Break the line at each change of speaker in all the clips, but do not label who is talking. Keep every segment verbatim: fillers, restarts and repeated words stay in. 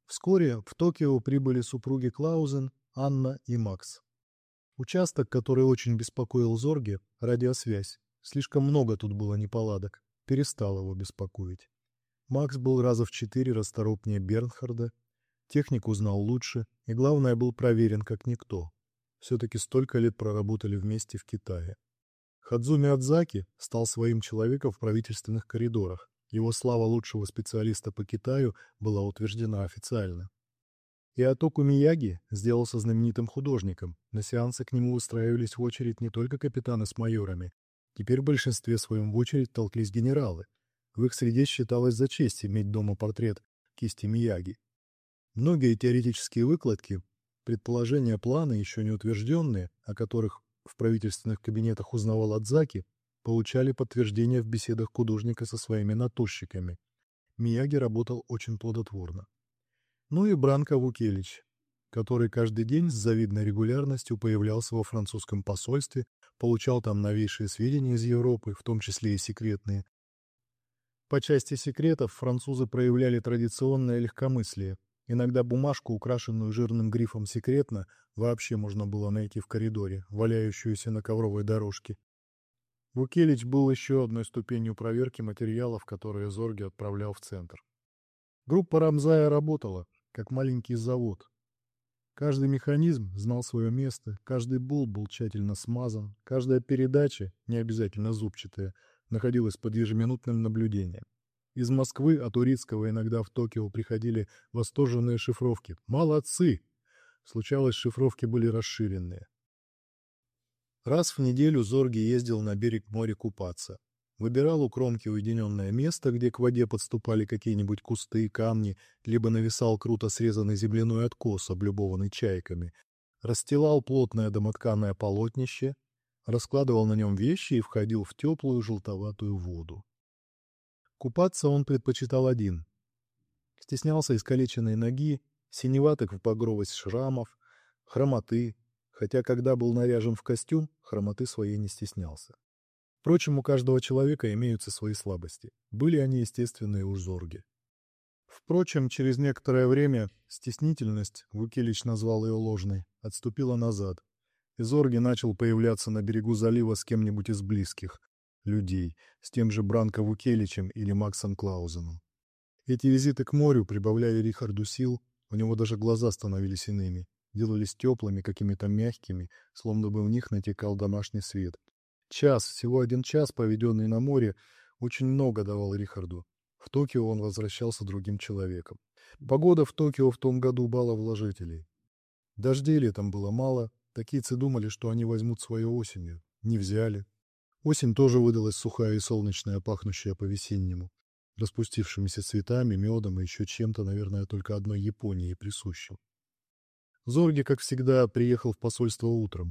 Вскоре в Токио прибыли супруги Клаузен, Анна и Макс. Участок, который очень беспокоил Зорге, радиосвязь. Слишком много тут было неполадок. Перестал его беспокоить. Макс был раза в четыре расторопнее Бернхарда. Техник узнал лучше и, главное, был проверен как никто. Все-таки столько лет проработали вместе в Китае. Хадзуми Адзаки стал своим человеком в правительственных коридорах. Его слава лучшего специалиста по Китаю была утверждена официально. И Атоку Мияги сделался знаменитым художником. На сеансы к нему устраивались в очередь не только капитаны с майорами. Теперь в большинстве своем в очередь толклись генералы. В их среде считалось за честь иметь дома портрет кисти Мияги. Многие теоретические выкладки, предположения, планы, еще не утвержденные, о которых в правительственных кабинетах узнавал Адзаки, получали подтверждение в беседах художника со своими натурщиками. Мияги работал очень плодотворно. Ну и Бранко Вукелич, который каждый день с завидной регулярностью появлялся во французском посольстве, получал там новейшие сведения из Европы, в том числе и секретные. По части секретов французы проявляли традиционное легкомыслие. Иногда бумажку, украшенную жирным грифом «секретно», вообще можно было найти в коридоре, валяющуюся на ковровой дорожке. Вукелич был еще одной ступенью проверки материалов, которые Зорге отправлял в центр. Группа Рамзая работала, как маленький завод. Каждый механизм знал свое место, каждый болт был тщательно смазан, каждая передача, не обязательно зубчатая, находилась под ежеминутным наблюдением. Из Москвы от Урицкого иногда в Токио приходили восторженные шифровки. «Молодцы!» Случалось, шифровки были расширенные. Раз в неделю Зорге ездил на берег моря купаться. Выбирал у кромки уединенное место, где к воде подступали какие-нибудь кусты и камни, либо нависал круто срезанный земляной откос, облюбованный чайками. Расстилал плотное домотканое полотнище, раскладывал на нем вещи и входил в теплую желтоватую воду. Купаться он предпочитал один. Стеснялся искалеченной ноги, синеватых в багровость шрамов, хромоты, хотя когда был наряжен в костюм, хромоты своей не стеснялся. Впрочем, у каждого человека имеются свои слабости. Были они, естественные, у Зорге. Впрочем, через некоторое время стеснительность, Вукелич назвал ее ложной, отступила назад, и Зорге начал появляться на берегу залива с кем-нибудь из близких людей, с тем же Бранко Вукеличем или Максом Клаузеном. Эти визиты к морю прибавляли Рихарду сил, у него даже глаза становились иными, делались теплыми, какими-то мягкими, словно бы в них натекал домашний свет. Час, всего один час, проведенный на море, очень много давал Рихарду. В Токио он возвращался другим человеком. Погода в Токио в том году бала вложителей. Дождей летом было мало, токийцы думали, что они возьмут свое осенью. Не взяли. Осень тоже выдалась сухая и солнечная, пахнущая по-весеннему, распустившимися цветами, медом и еще чем-то, наверное, только одной Японии присущим. Зорге, как всегда, приехал в посольство утром.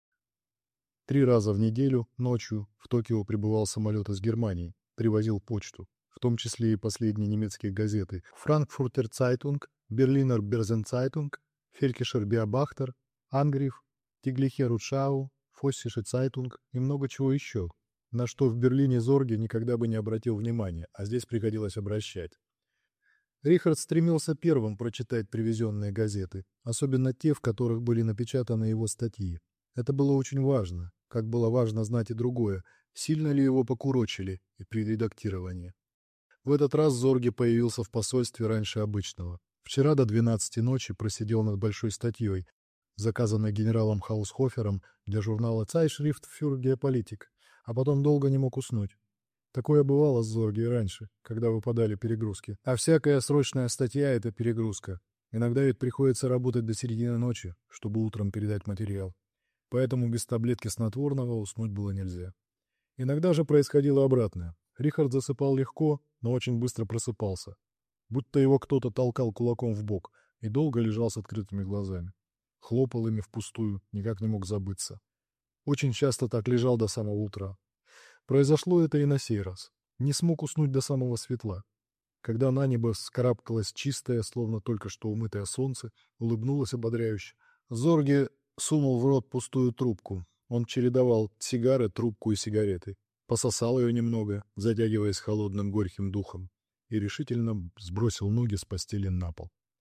Три раза в неделю, ночью, в Токио прибывал самолет из Германии, привозил почту, в том числе и последние немецкие газеты «Франкфуртер Цайтунг», «Берлинер Берзенцайтунг», «Фелькишер Биобахтер», «Ангриф», «Тиглихе Рутшау», «Фоссисche Цайтунг» и много чего еще, на что в Берлине Зорге никогда бы не обратил внимания, а здесь приходилось обращать. Рихард стремился первым прочитать привезенные газеты, особенно те, в которых были напечатаны его статьи. Это было очень важно, как было важно знать и другое, сильно ли его покурочили и при редактировании. В этот раз Зорге появился в посольстве раньше обычного. Вчера до двенадцати ночи просидел над большой статьей, заказанной генералом Хаусхофером для журнала Zeitschrift für Geopolitik, а потом долго не мог уснуть. Такое бывало с Зорге и раньше, когда выпадали перегрузки. А всякая срочная статья — это перегрузка. Иногда ведь приходится работать до середины ночи, чтобы утром передать материал. Поэтому без таблетки снотворного уснуть было нельзя. Иногда же происходило обратное. Рихард засыпал легко, но очень быстро просыпался. Будто его кто-то толкал кулаком в бок и долго лежал с открытыми глазами. Хлопал ими впустую, никак не мог забыться. Очень часто так лежал до самого утра. Произошло это и на сей раз. Не смог уснуть до самого светла. Когда на небо вскарабкалось чистое, словно только что умытое солнце, улыбнулось ободряюще. Зорге сунул в рот пустую трубку. Он чередовал сигары, трубку и сигареты. Пососал ее немного, затягиваясь холодным горьким духом, и решительно сбросил ноги с постели на пол.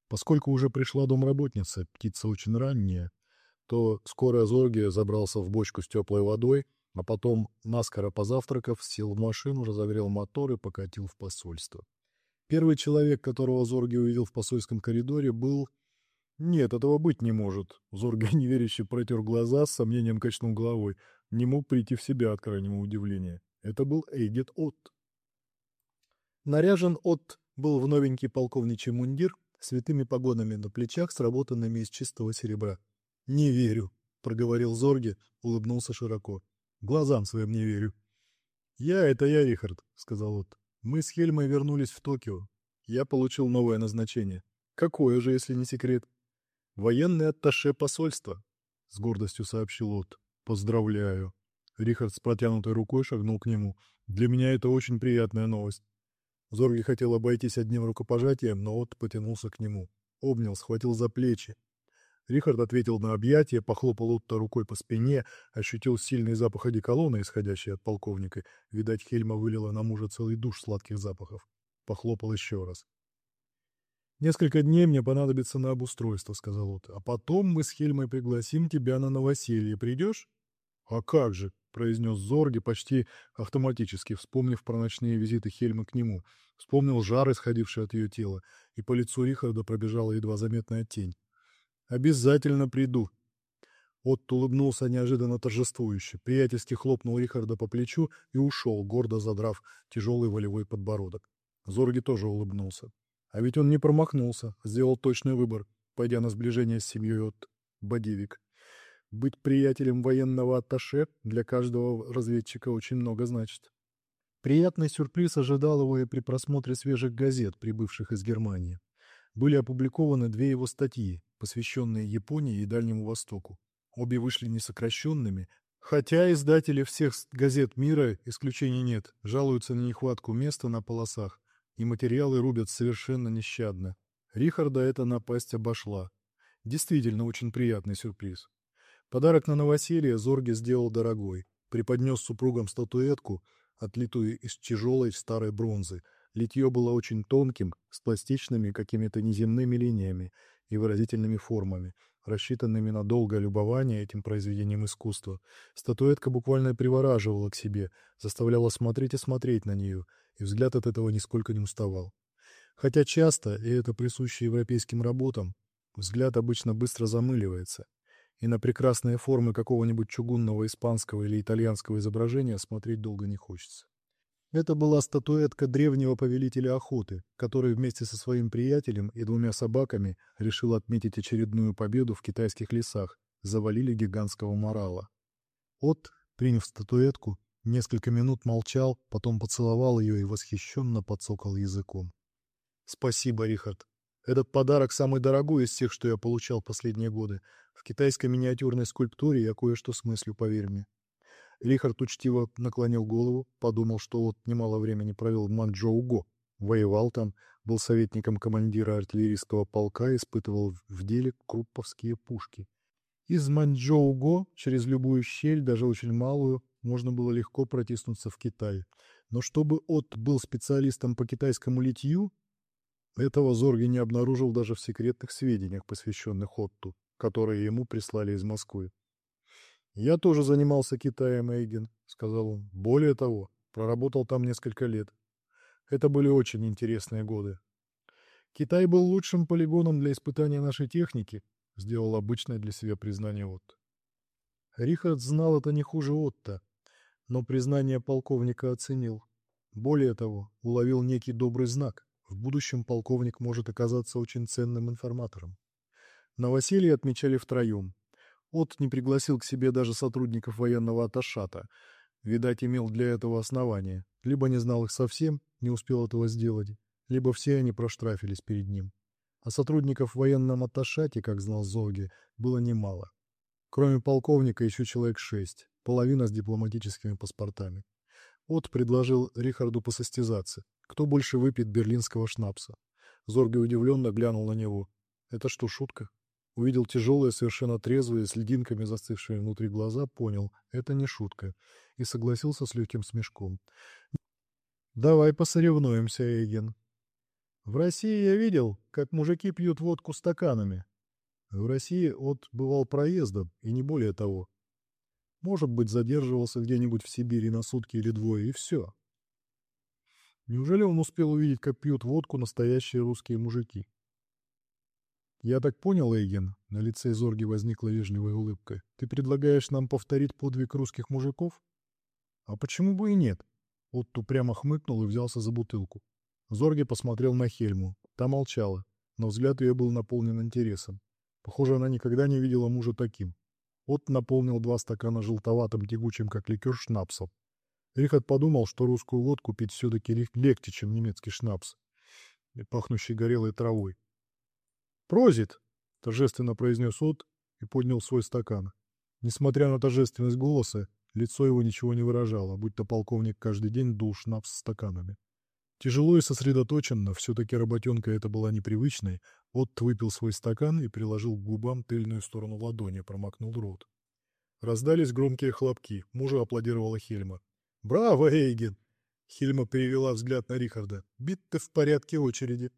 Поскольку уже пришла домработница, птица очень ранняя, то скоро Зорге забрался в бочку с теплой водой, а потом, наскоро позавтракав, сел в машину, разогрел мотор и покатил в посольство. Первый человек, которого Зорге увидел в посольском коридоре, был... Нет, этого быть не может. Зорге неверяще протер глаза, с сомнением качнул головой. Не мог прийти в себя от крайнего удивления. Это был Эйгет Отт. Наряжен Отт был в новенький полковничий мундир с витыми погонами на плечах, сработанными из чистого серебра. «Не верю», — проговорил Зорге, улыбнулся широко. «Глазам своим не верю». «Я — это я, Рихард», — сказал Отт. «Мы с Хельмой вернулись в Токио. Я получил новое назначение. Какое же, если не секрет?» «Военный атташе посольства», — с гордостью сообщил Отт. «Поздравляю». Рихард с протянутой рукой шагнул к нему. «Для меня это очень приятная новость». Зорге хотел обойтись одним рукопожатием, но Отт потянулся к нему. Обнял, схватил за плечи. Рихард ответил на объятие, похлопал Отто рукой по спине, ощутил сильный запах одеколона, исходящий от полковника. Видать, Хельма вылила на мужа целый душ сладких запахов. Похлопал еще раз. «Несколько дней мне понадобится на обустройство», — сказал Отто. «А потом мы с Хельмой пригласим тебя на новоселье. Придешь?» «А как же», — произнес Зорге, почти автоматически, вспомнив про ночные визиты Хельмы к нему. Вспомнил жар, исходивший от ее тела, и по лицу Рихарда пробежала едва заметная тень. «Обязательно приду». Отто улыбнулся неожиданно торжествующе, приятельски хлопнул Рихарда по плечу и ушел, гордо задрав тяжелый волевой подбородок. Зорге тоже улыбнулся. А ведь он не промахнулся, сделал точный выбор, пойдя на сближение с семьей от Бодивик. Быть приятелем военного атташе для каждого разведчика очень много значит. Приятный сюрприз ожидал его и при просмотре свежих газет, прибывших из Германии. Были опубликованы две его статьи, посвященные Японии и Дальнему Востоку. Обе вышли несокращенными, хотя издатели всех газет мира, исключений нет, жалуются на нехватку места на полосах, и материалы рубят совершенно нещадно. Рихарда эта напасть обошла. Действительно очень приятный сюрприз. Подарок на новоселье Зорге сделал дорогой. Преподнес супругам статуэтку, отлитую из тяжелой старой бронзы. Литье было очень тонким, с пластичными какими-то неземными линиями и выразительными формами, рассчитанными на долгое любование этим произведением искусства. Статуэтка буквально привораживала к себе, заставляла смотреть и смотреть на нее, и взгляд от этого нисколько не уставал. Хотя часто, и это присуще европейским работам, взгляд обычно быстро замыливается, и на прекрасные формы какого-нибудь чугунного испанского или итальянского изображения смотреть долго не хочется. Это была статуэтка древнего повелителя охоты, который вместе со своим приятелем и двумя собаками решил отметить очередную победу в китайских лесах, завалили гигантского морала. Отт, приняв статуэтку, несколько минут молчал, потом поцеловал ее и восхищенно подсокал языком. «Спасибо, Рихард. Этот подарок самый дорогой из всех, что я получал последние годы. В китайской миниатюрной скульптуре я кое-что смыслю, поверь мне». Рихард учтиво наклонил голову, подумал, что вот немало времени провел в Манчжоу-го. Воевал там, был советником командира артиллерийского полка, испытывал в деле крупповские пушки. Из Манчжоу-го через любую щель, даже очень малую, можно было легко протиснуться в Китай. Но чтобы Отт был специалистом по китайскому литью, этого Зорге не обнаружил даже в секретных сведениях, посвященных Отту, которые ему прислали из Москвы. «Я тоже занимался Китаем, Эйген», — сказал он. «Более того, проработал там несколько лет. Это были очень интересные годы. Китай был лучшим полигоном для испытания нашей техники», — сделал обычное для себя признание Отто. Рихард знал это не хуже Отто, но признание полковника оценил. Более того, уловил некий добрый знак. В будущем полковник может оказаться очень ценным информатором. Новоселье отмечали втроем. Отт не пригласил к себе даже сотрудников военного атташата. Видать, имел для этого основания. Либо не знал их совсем, не успел этого сделать, либо все они проштрафились перед ним. А сотрудников в военном атташате, как знал Зорге, было немало. Кроме полковника еще человек шесть, половина с дипломатическими паспортами. Отт предложил Рихарду посостязаться, кто больше выпьет берлинского шнапса. Зорге удивленно глянул на него. «Это что, шутка?» Увидел тяжелые, совершенно трезвые, с льдинками застывшие внутри глаза, понял, это не шутка, и согласился с легким смешком. «Давай посоревнуемся, Эйген». В России я видел, как мужики пьют водку стаканами. В России от бывал проездом, и не более того. Может быть, задерживался где-нибудь в Сибири на сутки или двое, и все. Неужели он успел увидеть, как пьют водку настоящие русские мужики? «Я так понял, Эйген», — на лице Зорги возникла вежливая улыбка, — «ты предлагаешь нам повторить подвиг русских мужиков?» «А почему бы и нет?» Отто прямо хмыкнул и взялся за бутылку. Зорги посмотрел на Хельму. Та молчала, но взгляд ее был наполнен интересом. Похоже, она никогда не видела мужа таким. Отто наполнил два стакана желтоватым, тягучим, как ликер, шнапсом. Рихард подумал, что русскую водку пить все-таки легче, чем немецкий шнапс, пахнущий горелой травой. «Прозит!» — торжественно произнес Отто и поднял свой стакан. Несмотря на торжественность голоса, лицо его ничего не выражало, будто полковник каждый день дул шнапс стаканами. Тяжело и сосредоточенно, все-таки работенка эта была непривычной, Отто выпил свой стакан и приложил к губам тыльную сторону ладони, промокнул рот. Раздались громкие хлопки, мужу аплодировала Хельма. «Браво, Эйген!» Хельма перевела взгляд на Рихарда. «Бит ты в порядке очереди!»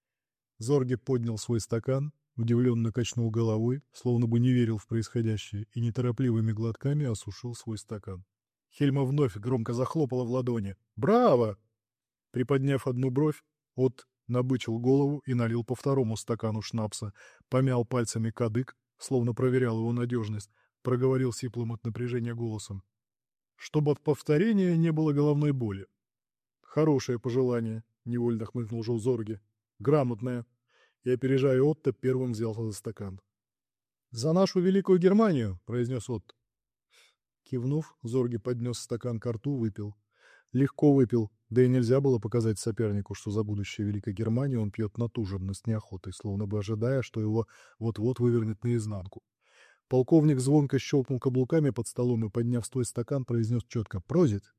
Зорге поднял свой стакан, удивленно качнул головой, словно бы не верил в происходящее, и неторопливыми глотками осушил свой стакан. Хельма вновь громко захлопала в ладони. «Браво!» Приподняв одну бровь, Отто набычил голову и налил по второму стакану шнапса, помял пальцами кадык, словно проверял его надежность, проговорил сиплым от напряжения голосом. «Чтобы от повторения не было головной боли». «Хорошее пожелание», — невольно хмыкнул Зорге. «Грамотное». И, опережая Отто, первым взялся за стакан. «За нашу Великую Германию!» — произнес Отто. Кивнув, Зорге поднес стакан ко рту, выпил. Легко выпил, да и нельзя было показать сопернику, что за будущее Великой Германии он пьет натуженно, с неохотой, словно бы ожидая, что его вот-вот вывернет наизнанку. Полковник звонко щелкнул каблуками под столом и, подняв свой стакан, произнес четко «Прозит!».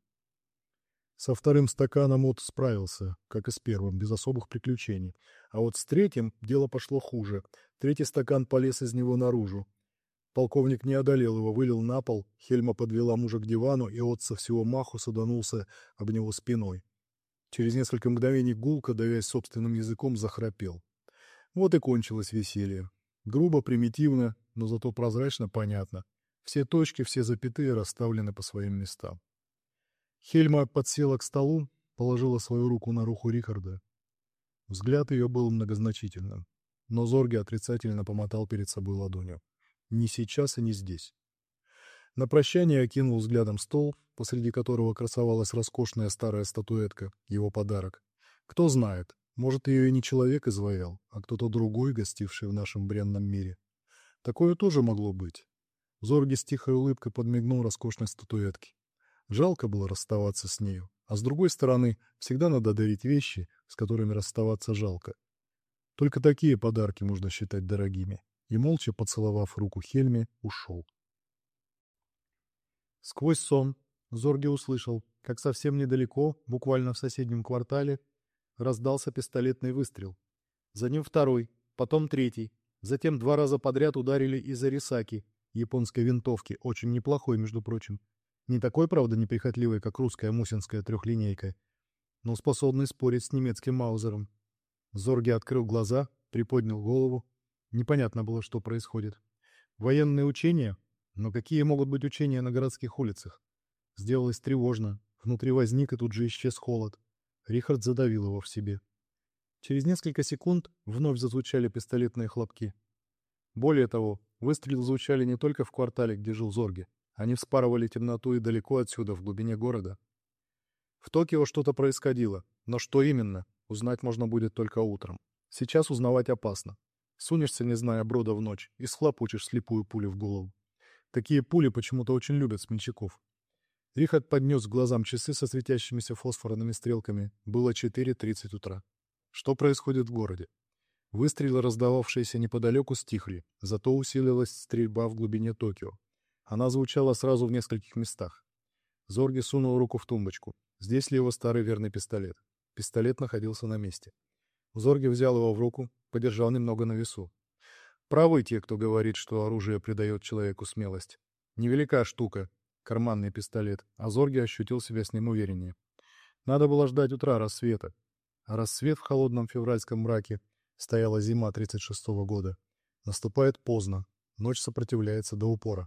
Со вторым стаканом Отто справился, как и с первым, без особых приключений. А вот с третьим дело пошло хуже. Третий стакан полез из него наружу. Полковник не одолел его, вылил на пол, Хельма подвела мужа к дивану, и Отто со всего маху саданулся об него спиной. Через несколько мгновений гулко, давясь собственным языком, захрапел. Вот и кончилось веселье. Грубо, примитивно, но зато прозрачно понятно. Все точки, все запятые расставлены по своим местам. Хельма подсела к столу, положила свою руку на руку Рихарда. Взгляд ее был многозначительным, но Зорге отрицательно помотал перед собой ладонью. Ни сейчас и не здесь. На прощание окинул взглядом стол, посреди которого красовалась роскошная старая статуэтка, его подарок. Кто знает, может, ее и не человек изваял, а кто-то другой, гостивший в нашем бренном мире. Такое тоже могло быть. Зорге с тихой улыбкой подмигнул роскошной статуэтке. Жалко было расставаться с нею, а с другой стороны, всегда надо дарить вещи, с которыми расставаться жалко. Только такие подарки можно считать дорогими. И, молча поцеловав руку Хельме, ушел. Сквозь сон Зорге услышал, как совсем недалеко, буквально в соседнем квартале, раздался пистолетный выстрел. За ним второй, потом третий. Затем два раза подряд ударили из Арисаки, японской винтовки, очень неплохой, между прочим. Не такой, правда, неприхотливой, как русская мусинская трехлинейка, но способный спорить с немецким маузером. Зорге открыл глаза, приподнял голову. Непонятно было, что происходит. Военные учения? Но какие могут быть учения на городских улицах? Сделалось тревожно. Внутри возник и тут же исчез холод. Рихард задавил его в себе. Через несколько секунд вновь зазвучали пистолетные хлопки. Более того, выстрелы звучали не только в квартале, где жил Зорге. Они вспарывали темноту и далеко отсюда, в глубине города. В Токио что-то происходило, но что именно, узнать можно будет только утром. Сейчас узнавать опасно. Сунешься, не зная брода, в ночь и схлопочешь слепую пулю в голову. Такие пули почему-то очень любят смельчаков. Рихард поднес к глазам часы со светящимися фосфорными стрелками. Было четыре тридцать утра. Что происходит в городе? Выстрелы, раздававшиеся неподалеку, стихли, зато усилилась стрельба в глубине Токио. Она звучала сразу в нескольких местах. Зорге сунул руку в тумбочку. Здесь ли его старый верный пистолет? Пистолет находился на месте. Зорге взял его в руку, подержал немного на весу. Правы те, кто говорит, что оружие придает человеку смелость. Невелика штука, карманный пистолет, а Зорге ощутил себя с ним увереннее. Надо было ждать утра, рассвета. а рассвет в холодном февральском мраке, стояла зима тридцать шестого года, наступает поздно, ночь сопротивляется до упора.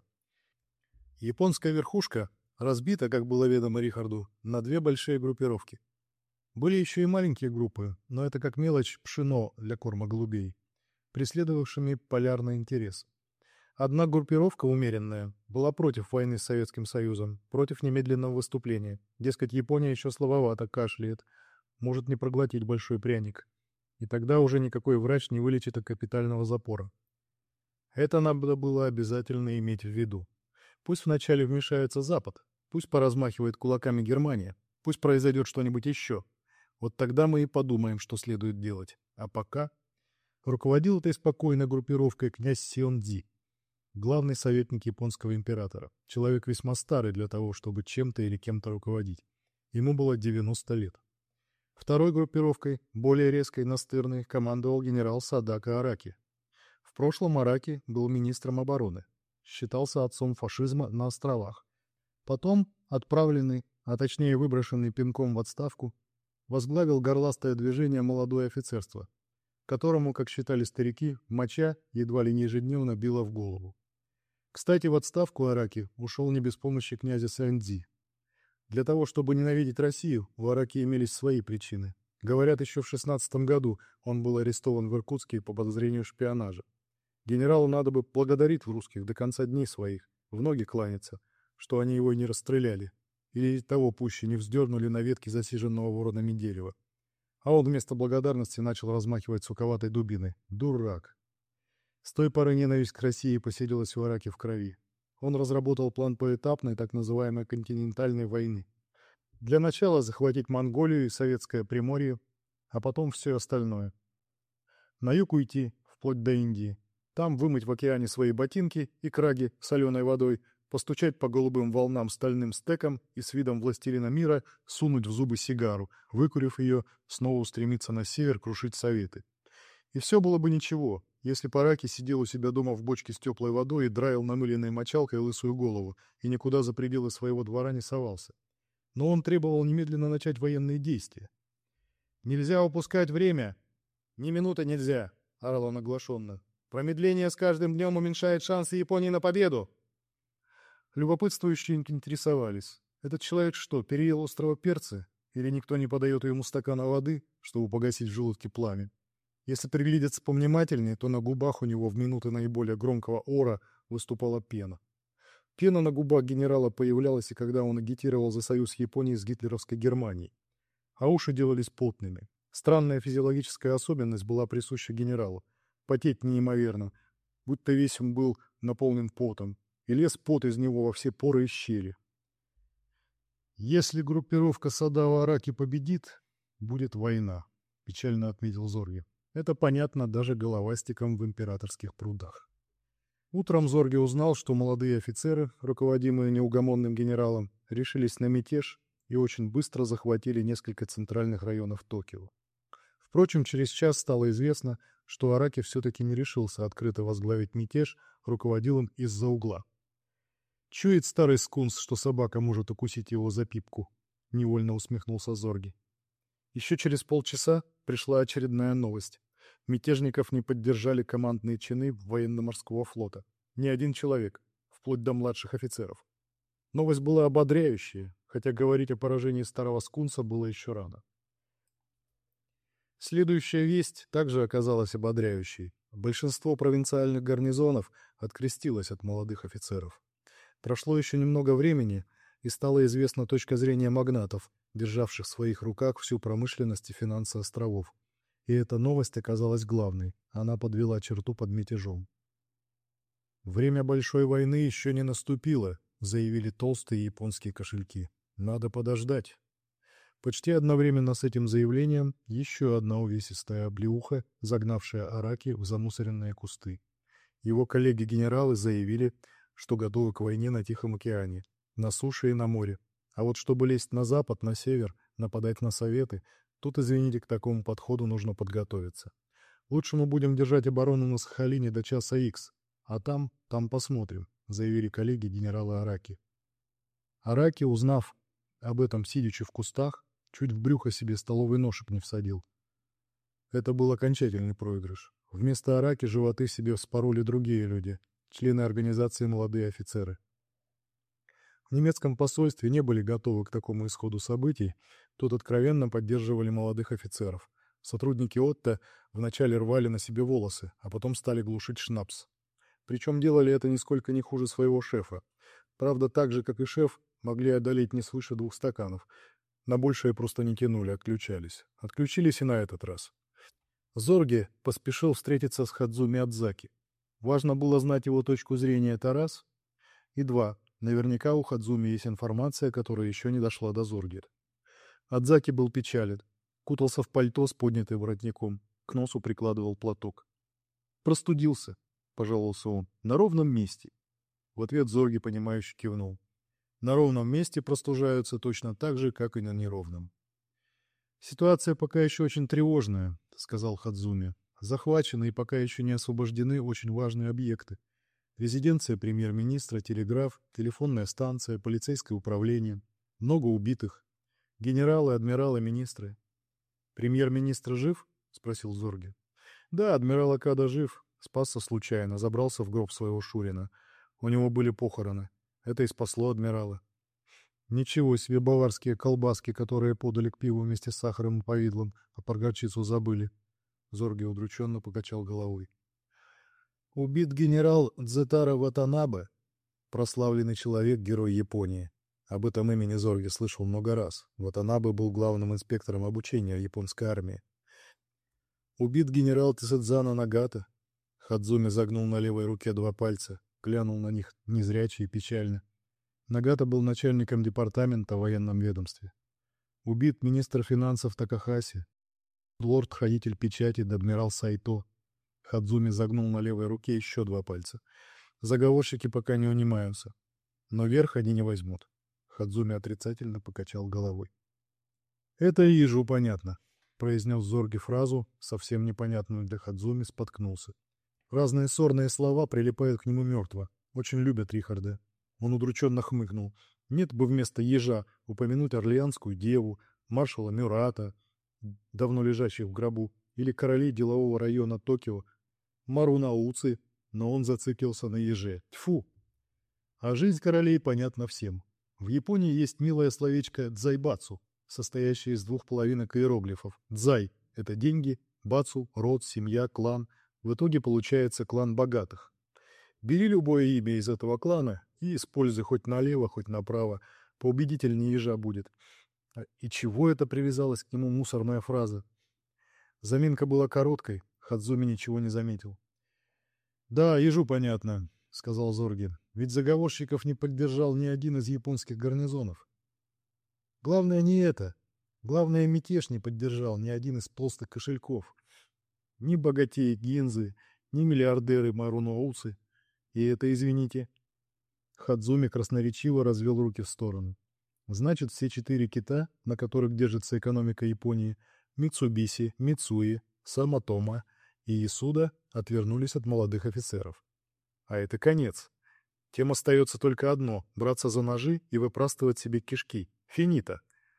Японская верхушка разбита, как было ведомо Рихарду, на две большие группировки. Были еще и маленькие группы, но это как мелочь пшено для корма голубей, преследовавшими полярный интерес. Одна группировка, умеренная, была против войны с Советским Союзом, против немедленного выступления. Дескать, Япония еще слабовато кашляет, может не проглотить большой пряник. И тогда уже никакой врач не вылечит от капитального запора. Это надо было обязательно иметь в виду. Пусть вначале вмешается Запад, пусть поразмахивает кулаками Германия, пусть произойдет что-нибудь еще. Вот тогда мы и подумаем, что следует делать. А пока... Руководил этой спокойной группировкой князь Сиондзи, главный советник японского императора. Человек весьма старый для того, чтобы чем-то или кем-то руководить. Ему было девяносто лет. Второй группировкой, более резкой и настырной, командовал генерал Садака Араки. В прошлом Араки был министром обороны. Считался отцом фашизма на островах. Потом, отправленный, а точнее выброшенный пинком в отставку, возглавил горластое движение «Молодое офицерство», которому, как считали старики, моча едва ли не ежедневно била в голову. Кстати, в отставку Араки ушел не без помощи князя Сандзи. Для того, чтобы ненавидеть Россию, у Араки имелись свои причины. Говорят, еще в шестнадцатом году он был арестован в Иркутске по подозрению в шпионаже. Генералу надо бы благодарить русских до конца дней своих, в ноги кланяться, что они его не расстреляли, или того пуще не вздернули на ветке засиженного воронами дерева. А он вместо благодарности начал размахивать суковатой дубиной. Дурак! С той поры ненависть к России поселилась у Араки в крови. Он разработал план поэтапной так называемой континентальной войны. Для начала захватить Монголию и Советское Приморье, а потом все остальное. На юг уйти, вплоть до Индии. Там вымыть в океане свои ботинки и краги соленой водой, постучать по голубым волнам стальным стеком и с видом властелина мира сунуть в зубы сигару, выкурив ее, снова устремиться на север крушить Советы. И все было бы ничего, если бы Араки сидел у себя дома в бочке с теплой водой и драил намыленной мочалкой лысую голову и никуда за пределы своего двора не совался. Но он требовал немедленно начать военные действия. «Нельзя упускать время! Ни минуты нельзя!» — орал он оглашенно. «Промедление с каждым днем уменьшает шансы Японии на победу!» Любопытствующие интересовались. Этот человек что, переел острого перца? Или никто не подает ему стакана воды, чтобы погасить в желудке пламя? Если приглядеться повнимательнее, то на губах у него в минуты наиболее громкого ора выступала пена. Пена на губах генерала появлялась и когда он агитировал за союз Японии с гитлеровской Германией. А уши делались потными. Странная физиологическая особенность была присуща генералу. Потеть неимоверно, будто весь он был наполнен потом, и лез пот из него во все поры и щели. «Если группировка Садао Араки победит, будет война», — печально отметил Зорге. Это понятно даже головастикам в императорских прудах. Утром Зорге узнал, что молодые офицеры, руководимые неугомонным генералом, решились на мятеж и очень быстро захватили несколько центральных районов Токио. Впрочем, через час стало известно, что Араки все-таки не решился открыто возглавить мятеж, руководил им из-за угла. «Чует старый скунс, что собака может укусить его за пипку», — невольно усмехнулся Зорги. Еще через полчаса пришла очередная новость. Мятежников не поддержали командные чины военно-морского флота. Ни один человек, вплоть до младших офицеров. Новость была ободряющая, хотя говорить о поражении старого скунса было еще рано. Следующая весть также оказалась ободряющей. Большинство провинциальных гарнизонов открестилось от молодых офицеров. Прошло еще немного времени, и стала известна точка зрения магнатов, державших в своих руках всю промышленность и финансы островов. И эта новость оказалась главной, она подвела черту под мятежом. «Время большой войны еще не наступило», — заявили толстые японские кошельки. «Надо подождать». Почти одновременно с этим заявлением еще одна увесистая облеуха, загнавшая Араки в замусоренные кусты. Его коллеги-генералы заявили, что готовы к войне на Тихом океане, на суше и на море. А вот чтобы лезть на запад, на север, нападать на Советы, тут, извините, к такому подходу нужно подготовиться. Лучше мы будем держать оборону на Сахалине до часа икс, а там, там посмотрим, заявили коллеги генерала Араки. Араки, узнав об этом, сидячи в кустах, чуть в брюхо себе столовый ножик не всадил. Это был окончательный проигрыш. Вместо Араки животы себе вспороли другие люди, члены организации «Молодые офицеры». В немецком посольстве не были готовы к такому исходу событий, тут откровенно поддерживали молодых офицеров. Сотрудники Отто вначале рвали на себе волосы, а потом стали глушить шнапс. Причем делали это нисколько не хуже своего шефа. Правда, так же, как и шеф, могли одолеть не свыше двух стаканов. На большее просто не тянули, отключались. Отключились и на этот раз. Зорге поспешил встретиться с Хадзуми Адзаки. Важно было знать его точку зрения, это раз. И два. Наверняка у Хадзуми есть информация, которая еще не дошла до Зорге. Адзаки был печален. Кутался в пальто с поднятым воротником. К носу прикладывал платок. «Простудился», — пожаловался он, — «на ровном месте». В ответ Зорге, понимающе кивнул. На ровном месте простужаются точно так же, как и на неровном. «Ситуация пока еще очень тревожная», — сказал Хадзуми. «Захвачены и пока еще не освобождены очень важные объекты. Резиденция премьер-министра, телеграф, телефонная станция, полицейское управление. Много убитых. Генералы, адмиралы, министры». «Премьер-министр жив?» — спросил Зорге. «Да, адмирал Акада жив. Спасся случайно, забрался в гроб своего Шурина. У него были похороны. Это и спасло адмирала». «Ничего себе баварские колбаски, которые подали к пиву вместе с сахаром и повидлом, а про горчицу забыли». Зорге удрученно покачал головой. «Убит генерал Дзетара Ватанабе, прославленный человек, герой Японии. Об этом имени Зорге слышал много раз. Ватанабе был главным инспектором обучения японской армии. Убит генерал Тисэдзана Нагата». Хадзуми загнул на левой руке два пальца, глянул на них незряче и печально. Нагата был начальником департамента в военном ведомстве. Убит министр финансов Такахаси, лорд-хранитель печати адмирал Сайто. Хадзуми загнул на левой руке еще два пальца. Заговорщики пока не унимаются. Но верх они не возьмут. Хадзуми отрицательно покачал головой. «Это и ежу понятно», — произнес Зорге фразу, совсем непонятную для Хадзуми, споткнулся. Разные сорные слова прилипают к нему мертво. Очень любят Рихарда. Он удрученно хмыкнул. Нет бы вместо ежа упомянуть Орлеанскую деву, маршала Мюрата, давно лежащих в гробу, или королей делового района Токио, Марунауци, но он зациклился на еже. Тьфу! А жизнь королей понятна всем. В Японии есть милое словечко «дзайбацу», состоящее из двух половинок иероглифов. «Дзай» — это деньги, «бацу» — род, семья, клан. В итоге получается клан богатых. Бери любое имя из этого клана и используй хоть налево, хоть направо. Поубедительнее ежа будет. И чего это привязалась к нему мусорная фраза? Заминка была короткой, Хадзуми ничего не заметил. «Да, ежу понятно», — сказал Зорге. «Ведь заговорщиков не поддержал ни один из японских гарнизонов. Главное не это. Главное, мятеж не поддержал ни один из толстых кошельков. Ни богатеи Гинзы, ни миллиардеры Маруноуцы. И это, извините». Хадзуми красноречиво развел руки в сторону. «Значит, все четыре кита, на которых держится экономика Японии, Митсубиси, Мицуи, Саматома и Исуда, отвернулись от молодых офицеров. А это конец. Тем остается только одно — браться за ножи и выпрастывать себе кишки. Финита.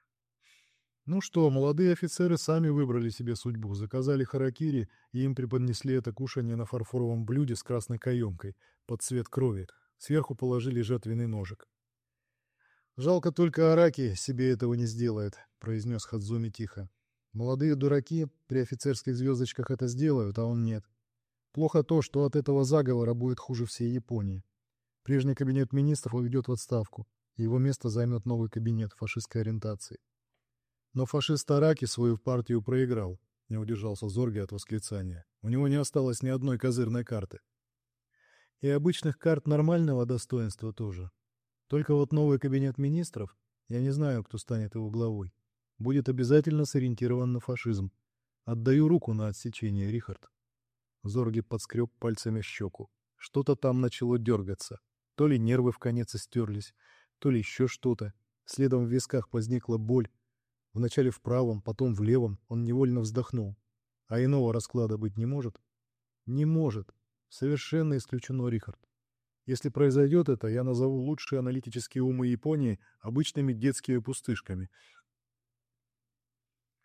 Ну что, молодые офицеры сами выбрали себе судьбу, заказали харакири, и им преподнесли это кушанье на фарфоровом блюде с красной каемкой, под цвет крови. Сверху положили жертвенный ножик. «Жалко только Араки себе этого не сделает», — произнес Хадзуми тихо. «Молодые дураки при офицерских звездочках это сделают, а он нет. Плохо то, что от этого заговора будет хуже всей Японии. Прежний кабинет министров уйдет в отставку, и его место займет новый кабинет фашистской ориентации. Но фашист Араки свою партию проиграл», — не удержался Зорге от восклицания. «У него не осталось ни одной козырной карты. И обычных карт нормального достоинства тоже. Только вот новый кабинет министров, я не знаю, кто станет его главой, будет обязательно сориентирован на фашизм. Отдаю руку на отсечение, Рихард». Зорге подскреб пальцами щеку. Что-то там начало дергаться. То ли нервы вконец истерлись, то ли еще что-то. Следом в висках возникла боль. Вначале в правом, потом в левом. Он невольно вздохнул. А иного расклада быть не может? Не может. Совершенно исключено, Рихард. Если произойдет это, я назову лучшие аналитические умы Японии обычными детскими пустышками.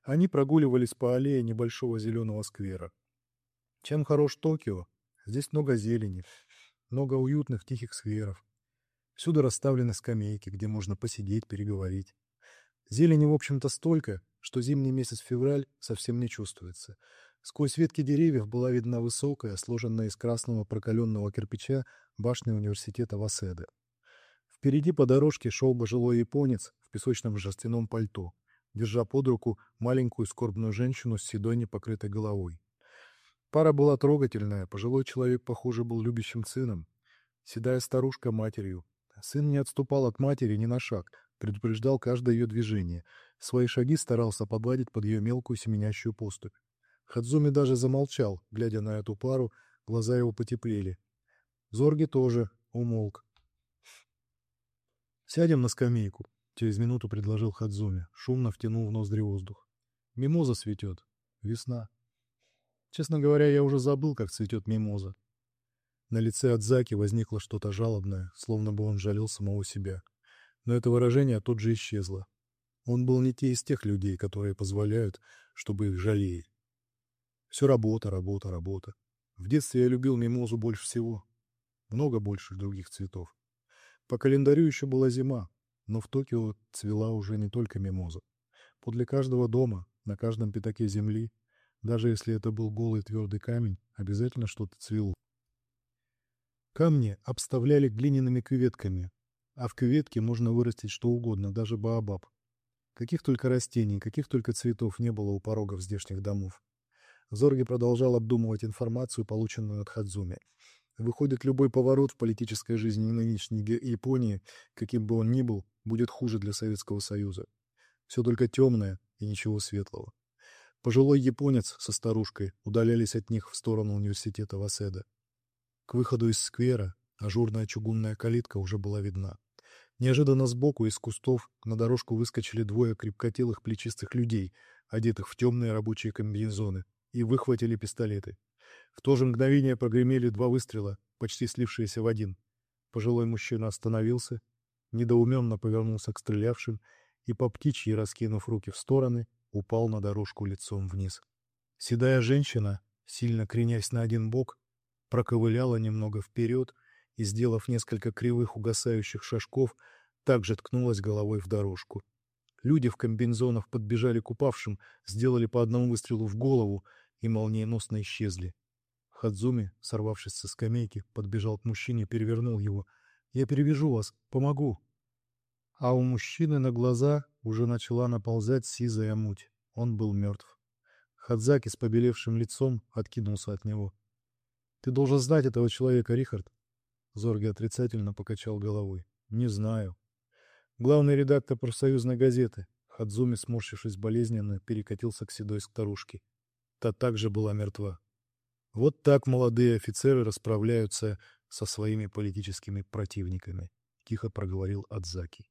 Они прогуливались по аллее небольшого зеленого сквера. Чем хорош Токио? Здесь много зелени, много уютных тихих скверов. Всюду расставлены скамейки, где можно посидеть, переговорить. Зелени, в общем-то, столько, что зимний месяц февраль совсем не чувствуется. Сквозь ветки деревьев была видна высокая, сложенная из красного прокаленного кирпича башня университета Васеде. Впереди по дорожке шел пожилой японец в песочном шерстяном пальто, держа под руку маленькую скорбную женщину с седой непокрытой головой. Пара была трогательная, пожилой человек, похоже, был любящим сыном, седая старушка матерью. Сын не отступал от матери ни на шаг, предупреждал каждое ее движение. Свои шаги старался подладить под ее мелкую семенящую поступь. Хадзуми даже замолчал, глядя на эту пару, глаза его потеплели. Зорги тоже умолк. «Сядем на скамейку», — через минуту предложил Хадзуми, шумно втянул в ноздри воздух. «Мимоза цветет. Весна. Честно говоря, я уже забыл, как цветет мимоза». На лице Адзаки возникло что-то жалобное, словно бы он жалел самого себя. Но это выражение тут же исчезло. Он был не те из тех людей, которые позволяют, чтобы их жалели. Все работа, работа, работа. В детстве я любил мимозу больше всего. Много больше других цветов. По календарю еще была зима, но в Токио цвела уже не только мимоза. Подле каждого дома, на каждом пятаке земли, даже если это был голый твердый камень, обязательно что-то цвело. Камни обставляли глиняными кюветками, а в кюветке можно вырастить что угодно, даже баобаб. Каких только растений, каких только цветов не было у порогов здешних домов. Зорги продолжал обдумывать информацию, полученную от Хадзуми. Выходит, любой поворот в политической жизни нынешней Японии, каким бы он ни был, будет хуже для Советского Союза. Все только темное и ничего светлого. Пожилой японец со старушкой удалялись от них в сторону университета Васеда. К выходу из сквера ажурная чугунная калитка уже была видна. Неожиданно сбоку из кустов на дорожку выскочили двое крепкотелых плечистых людей, одетых в темные рабочие комбинезоны, и выхватили пистолеты. В то же мгновение прогремели два выстрела, почти слившиеся в один. Пожилой мужчина остановился, недоуменно повернулся к стрелявшим и, по птичьи раскинув руки в стороны, упал на дорожку лицом вниз. Седая женщина, сильно кренясь на один бок, проковыляла немного вперед и, сделав несколько кривых угасающих шажков, также ткнулась головой в дорожку. Люди в комбинезонах подбежали к упавшим, сделали по одному выстрелу в голову и молниеносно исчезли. Хадзуми, сорвавшись со скамейки, подбежал к мужчине и перевернул его. «Я перевяжу вас, помогу!» А у мужчины на глаза уже начала наползать сизая муть. Он был мертв. Хадзаки с побелевшим лицом откинулся от него. «Ты должен знать этого человека, Рихард». Зорги отрицательно покачал головой. «Не знаю». Главный редактор профсоюзной газеты. Хадзуми, сморщившись болезненно, перекатился к седой старушке. Та также была мертва. Вот так молодые офицеры расправляются со своими политическими противниками, тихо проговорил Адзаки.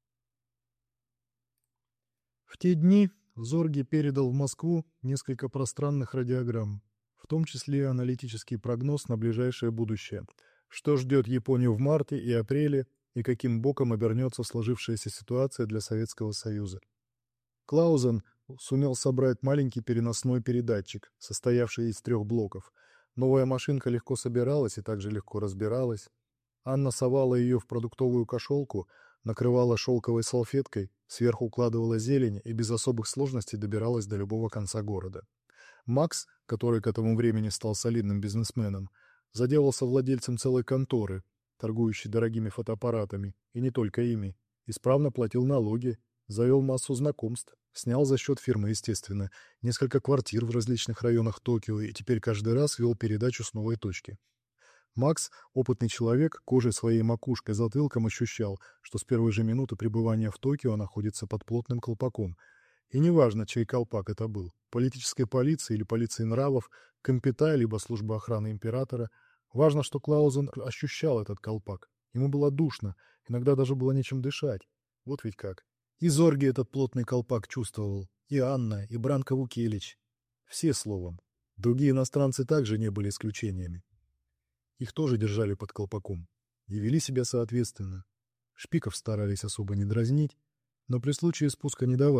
В те дни Зорги передал в Москву несколько пространных радиограмм, в том числе аналитический прогноз на ближайшее будущее, что ждет Японию в марте и апреле и каким боком обернется сложившаяся ситуация для Советского Союза. Клаузен сумел собрать маленький переносной передатчик, состоявший из трех блоков. Новая машинка легко собиралась и также легко разбиралась. Анна совала ее в продуктовую кошелку, накрывала шелковой салфеткой, сверху укладывала зелень и без особых сложностей добиралась до любого конца города. Макс, который к этому времени стал солидным бизнесменом, заделался владельцем целой конторы, торгующей дорогими фотоаппаратами, и не только ими, исправно платил налоги, завел массу знакомств, снял за счет фирмы, естественно, несколько квартир в различных районах Токио и теперь каждый раз вел передачу с новой точки. Макс, опытный человек, кожей своей макушкой затылком ощущал, что с первой же минуты пребывания в Токио находится под плотным колпаком. И неважно, чей колпак это был – политической полиции или полиции нравов, Компита, либо служба охраны императора. Важно, что Клаузен ощущал этот колпак. Ему было душно, иногда даже было нечем дышать. Вот ведь как. И Зорги этот плотный колпак чувствовал, и Анна, и Бранко Вукелич. Все словом. Другие иностранцы также не были исключениями. Их тоже держали под колпаком и вели себя соответственно. Шпиков старались особо не дразнить, но при случае спуска не давали.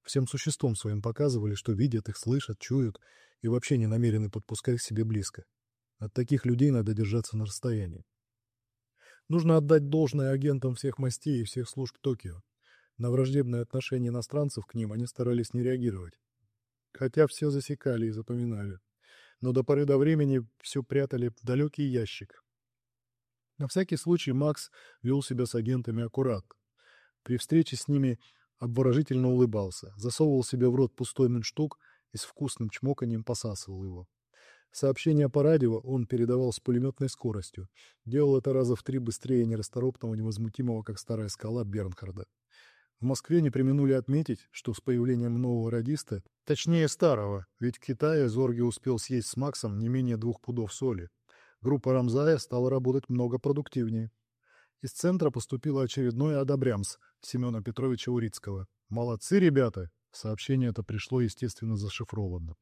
Всем существом своим показывали, что видят их, слышат, чуют и вообще не намерены подпускать к себе близко. От таких людей надо держаться на расстоянии. Нужно отдать должное агентам всех мастей и всех служб Токио. На враждебное отношение иностранцев к ним они старались не реагировать. Хотя все засекали и запоминали. Но до поры до времени все прятали в далекий ящик. На всякий случай Макс вел себя с агентами аккуратно. При встрече с ними обворожительно улыбался, засовывал себе в рот пустой мундштук и с вкусным чмоканьем посасывал его. Сообщения по радио он передавал с пулеметной скоростью. Делал это раза в три быстрее нерасторопного, невозмутимого, как старая скала, Бернхарда. В Москве не преминули отметить, что с появлением нового радиста, точнее старого, ведь в Китае Зорге успел съесть с Максом не менее двух пудов соли, группа Рамзая стала работать много продуктивнее. Из центра поступило очередное одобрямс Семена Петровича Урицкого. «Молодцы, ребята!» Сообщение это пришло, естественно, зашифровано.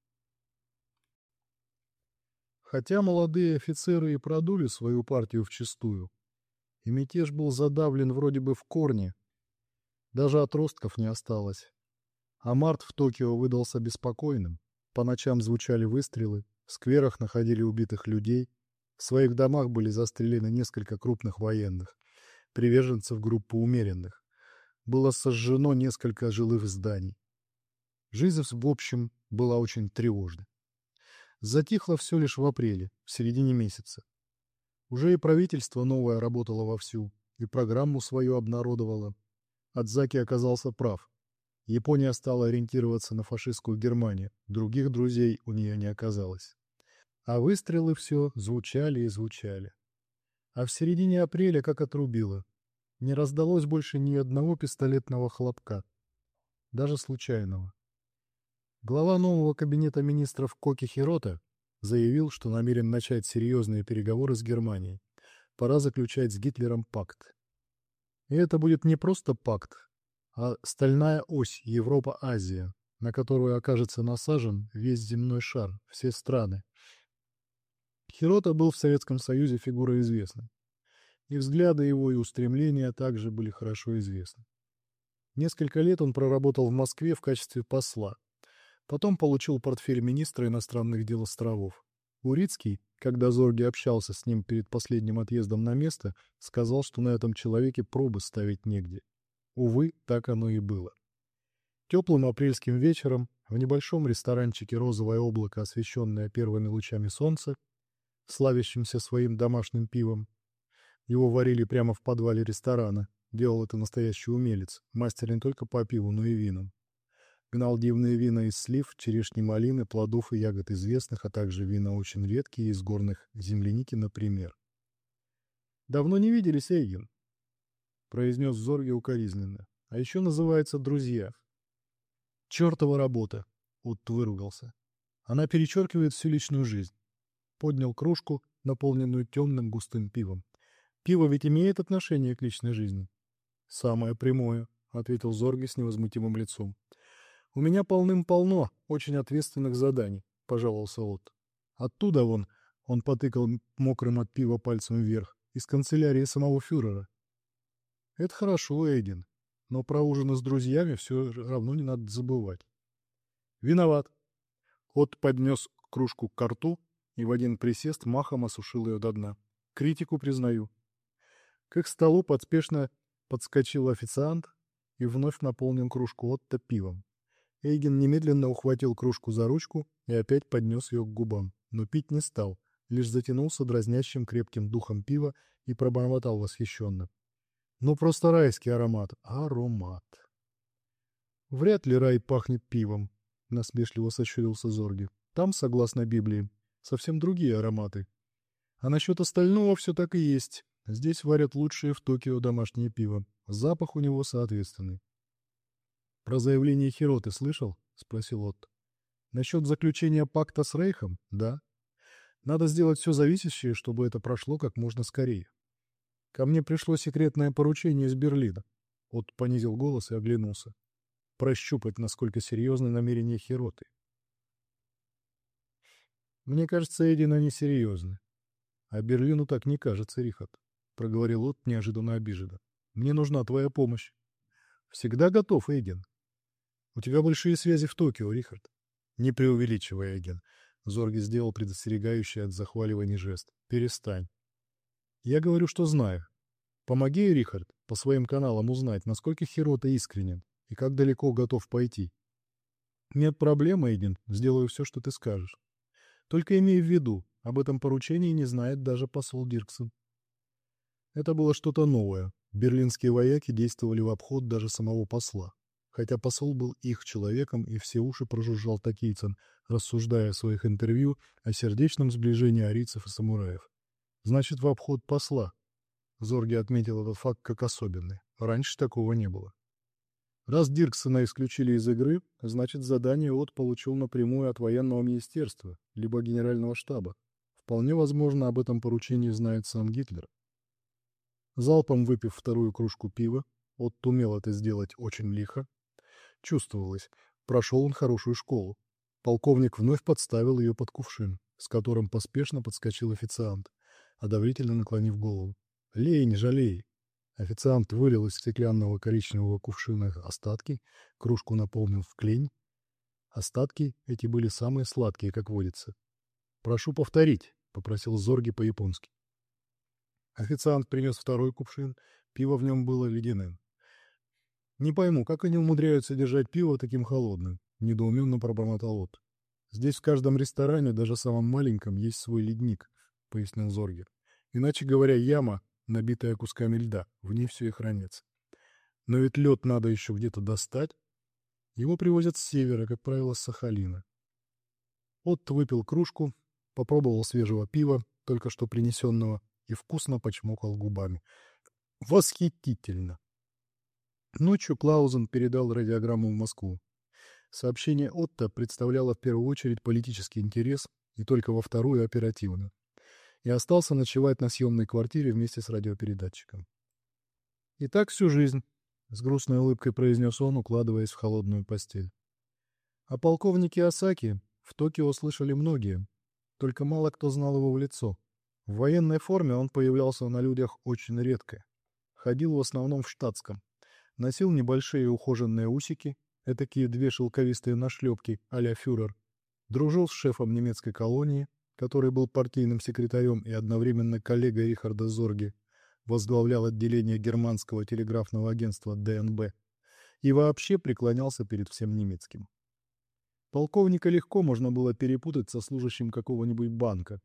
Хотя молодые офицеры и продули свою партию вчистую, и мятеж был задавлен вроде бы в корне, даже отростков не осталось. А март в Токио выдался беспокойным. По ночам звучали выстрелы, в скверах находили убитых людей, в своих домах были застрелены несколько крупных военных, приверженцев группы умеренных. Было сожжено несколько жилых зданий. Жизнь, в общем, была очень тревожной. Затихло все лишь в апреле, в середине месяца. Уже и правительство новое работало вовсю, и программу свою обнародовало. Адзаки оказался прав. Япония стала ориентироваться на фашистскую Германию, других друзей у нее не оказалось. А выстрелы все звучали и звучали. А в середине апреля как отрубило. Не раздалось больше ни одного пистолетного хлопка, даже случайного. Глава нового кабинета министров Коки Хирота заявил, что намерен начать серьезные переговоры с Германией. Пора заключать с Гитлером пакт. И это будет не просто пакт, а стальная ось Европа-Азия, на которую окажется насажен весь земной шар, все страны. Хирота был в Советском Союзе фигурой известной. И взгляды его, и устремления также были хорошо известны. Несколько лет он проработал в Москве в качестве посла. Потом получил портфель министра иностранных дел островов. Урицкий, когда Зорге общался с ним перед последним отъездом на место, сказал, что на этом человеке пробы ставить негде. Увы, так оно и было. Теплым апрельским вечером в небольшом ресторанчике «Розовое облако», освещенное первыми лучами солнца, славящимся своим домашним пивом, его варили прямо в подвале ресторана, делал это настоящий умелец, мастер не только по пиву, но и винам. Гнал дивные вина из слив, черешни, малины, плодов и ягод известных, а также вина очень редкие из горных земляники, например. «Давно не виделись, Эйген», — произнес Зорге укоризненно. «А еще называется «друзья». «Чертова работа», — Отто выругался. «Она перечеркивает всю личную жизнь». Поднял кружку, наполненную темным густым пивом. «Пиво ведь имеет отношение к личной жизни?» «Самое прямое», — ответил Зорге с невозмутимым лицом. «У меня полным-полно очень ответственных заданий», — пожаловался Отто. «Оттуда вон», — он потыкал мокрым от пива пальцем вверх, «из канцелярии самого фюрера». «Это хорошо, Эйден, но про ужины с друзьями все равно не надо забывать». «Виноват». Отто поднес кружку к рту и в один присест махом осушил ее до дна. «Критику признаю». К их столу подспешно подскочил официант и вновь наполнил кружку Отто пивом. Эйген немедленно ухватил кружку за ручку и опять поднес ее к губам, но пить не стал, лишь затянулся дразнящим крепким духом пива и пробормотал восхищенно. «Ну просто райский аромат! Аромат!» «Вряд ли рай пахнет пивом», — насмешливо сощурился Зорге. «Там, согласно Библии, совсем другие ароматы. А насчет остального все так и есть. Здесь варят лучшее в Токио домашнее пиво. Запах у него соответственный». «Про заявление Хироты слышал?» — спросил Отто. «Насчет заключения пакта с Рейхом? Да. Надо сделать все зависящее, чтобы это прошло как можно скорее. Ко мне пришло секретное поручение из Берлина». Отто понизил голос и оглянулся. «Прощупать, насколько серьезны намерения Хироты». «Мне кажется, Эдин, они серьезны». «А Берлину так не кажется, Рихард», — проговорил Отто неожиданно обиженно. «Мне нужна твоя помощь». «Всегда готов, Эйген». У тебя большие связи в Токио, Рихард. Не преувеличивай, Эйген. Зорги сделал предостерегающий от захваливания жест. Перестань. Я говорю, что знаю. Помоги, Рихард, по своим каналам узнать, насколько Хирота искренен и как далеко готов пойти. Нет проблем, Эйген, сделаю все, что ты скажешь. Только имей в виду, об этом поручении не знает даже посол Дирксон. Это было что-то новое. Берлинские вояки действовали в обход даже самого посла. Хотя посол был их человеком, и все уши прожужжал Такийцен, рассуждая в своих интервью о сердечном сближении арийцев и самураев. Значит, в обход посла. Зорги отметил этот факт как особенный. Раньше такого не было. Раз Дирксона исключили из игры, значит, задание от получил напрямую от военного министерства, либо генерального штаба. Вполне возможно, об этом поручении знает сам Гитлер. Залпом выпив вторую кружку пива, Отто умел это сделать очень лихо. Чувствовалось, прошел он хорошую школу. Полковник вновь подставил ее под кувшин, с которым поспешно подскочил официант, одобрительно наклонив голову. «Лей, не жалей!» Официант вылил из стеклянного коричневого кувшина остатки, кружку наполнил в клень. Остатки эти были самые сладкие, как водится. «Прошу повторить», — попросил Зорги по-японски. Официант принес второй кувшин, пиво в нем было ледяным. «Не пойму, как они умудряются держать пиво таким холодным?» — недоуменно пробормотал Отто. «Здесь в каждом ресторане, даже самом маленьком, есть свой ледник», — пояснил Зорги. «Иначе говоря, яма, набитая кусками льда, в ней все и хранится. Но ведь лед надо еще где-то достать. Его привозят с севера, как правило, с Сахалина». Отто выпил кружку, попробовал свежего пива, только что принесенного, и вкусно почмокал губами. «Восхитительно!» Ночью Клаузен передал радиограмму в Москву. Сообщение Отто представляло в первую очередь политический интерес и только во вторую оперативно. И остался ночевать на съемной квартире вместе с радиопередатчиком. «И так всю жизнь», — с грустной улыбкой произнес он, укладываясь в холодную постель. О полковнике Осаки в Токио слышали многие, только мало кто знал его в лицо. В военной форме он появлялся на людях очень редко. Ходил в основном в штатском. Носил небольшие ухоженные усики, этакие две шелковистые нашлепки а-ля фюрер. Дружил с шефом немецкой колонии, который был партийным секретарем и одновременно коллегой Рихарда Зорги, возглавлял отделение германского телеграфного агентства дэ эн бэ и вообще преклонялся перед всем немецким. Полковника легко можно было перепутать со служащим какого-нибудь банка,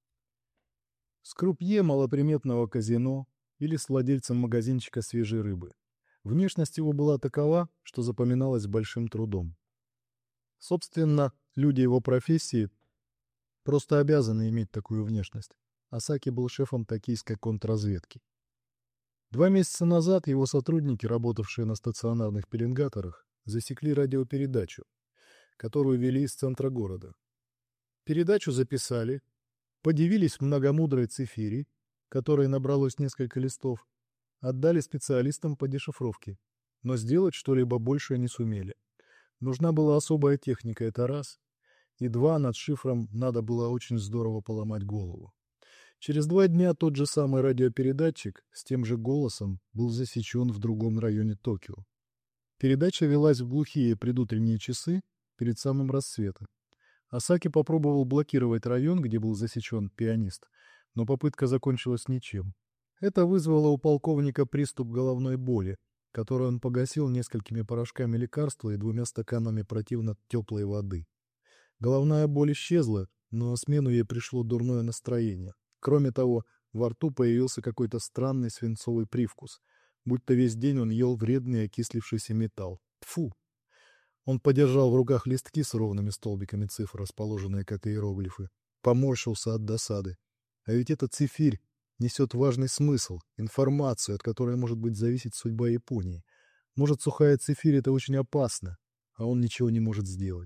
с крупье малоприметного казино или с владельцем магазинчика свежей рыбы. Внешность его была такова, что запоминалась большим трудом. Собственно, люди его профессии просто обязаны иметь такую внешность. Осаки был шефом токийской контрразведки. Два месяца назад его сотрудники, работавшие на стационарных пеленгаторах, засекли радиопередачу, которую вели из центра города. Передачу записали, подивились многомудрой цифире, которой набралось несколько листов, отдали специалистам по дешифровке, но сделать что-либо большее не сумели. Нужна была особая техника, это раз, и два, над шифром надо было очень здорово поломать голову. Через два дня тот же самый радиопередатчик с тем же голосом был засечен в другом районе Токио. Передача велась в глухие предутренние часы перед самым рассветом. Осаки попробовал блокировать район, где был засечен пианист, но попытка закончилась ничем. Это вызвало у полковника приступ головной боли, который он погасил несколькими порошками лекарства и двумя стаканами противно теплой воды. Головная боль исчезла, но на смену ей пришло дурное настроение. Кроме того, во рту появился какой-то странный свинцовый привкус, будто весь день он ел вредный окислившийся металл. Тфу! Он подержал в руках листки с ровными столбиками цифр, расположенные как иероглифы. Поморщился от досады. А ведь этот цифирь несет важный смысл, информацию, от которой может быть зависеть судьба Японии. Может, сухая цифирь — это очень опасно, а он ничего не может сделать.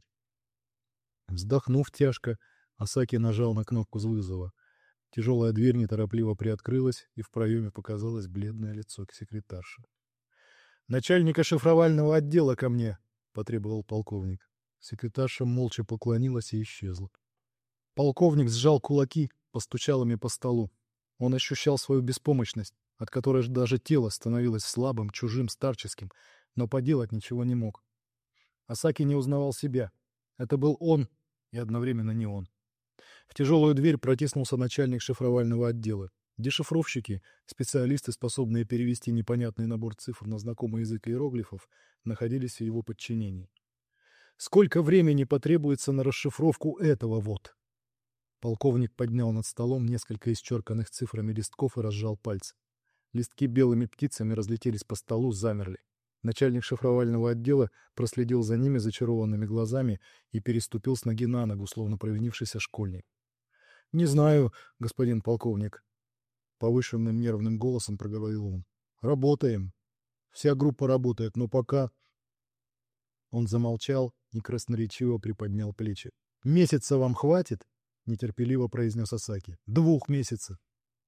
Вздохнув тяжко, Осаки нажал на кнопку с вызова. Тяжелая дверь неторопливо приоткрылась, и в проеме показалось бледное лицо секретарши. «Начальника шифровального отдела ко мне!» — потребовал полковник. Секретарша молча поклонилась и исчезла. Полковник сжал кулаки, постучал ими по столу. Он ощущал свою беспомощность, от которой даже тело становилось слабым, чужим, старческим, но поделать ничего не мог. Асаки не узнавал себя. Это был он и одновременно не он. В тяжелую дверь протиснулся начальник шифровального отдела. Дешифровщики, специалисты, способные перевести непонятный набор цифр на знакомый язык иероглифов, находились в его подчинении. «Сколько времени потребуется на расшифровку этого вот?» Полковник поднял над столом несколько исчерканных цифрами листков и разжал пальцы. Листки белыми птицами разлетелись по столу, замерли. Начальник шифровального отдела проследил за ними зачарованными глазами и переступил с ноги на ногу, словно провинившийся школьник. — Не знаю, господин полковник. Повышенным нервным голосом проговорил он. — Работаем. Вся группа работает, но пока... Он замолчал и красноречиво приподнял плечи. — Месяца вам хватит? — нетерпеливо произнес Асаки. — Двух месяцев.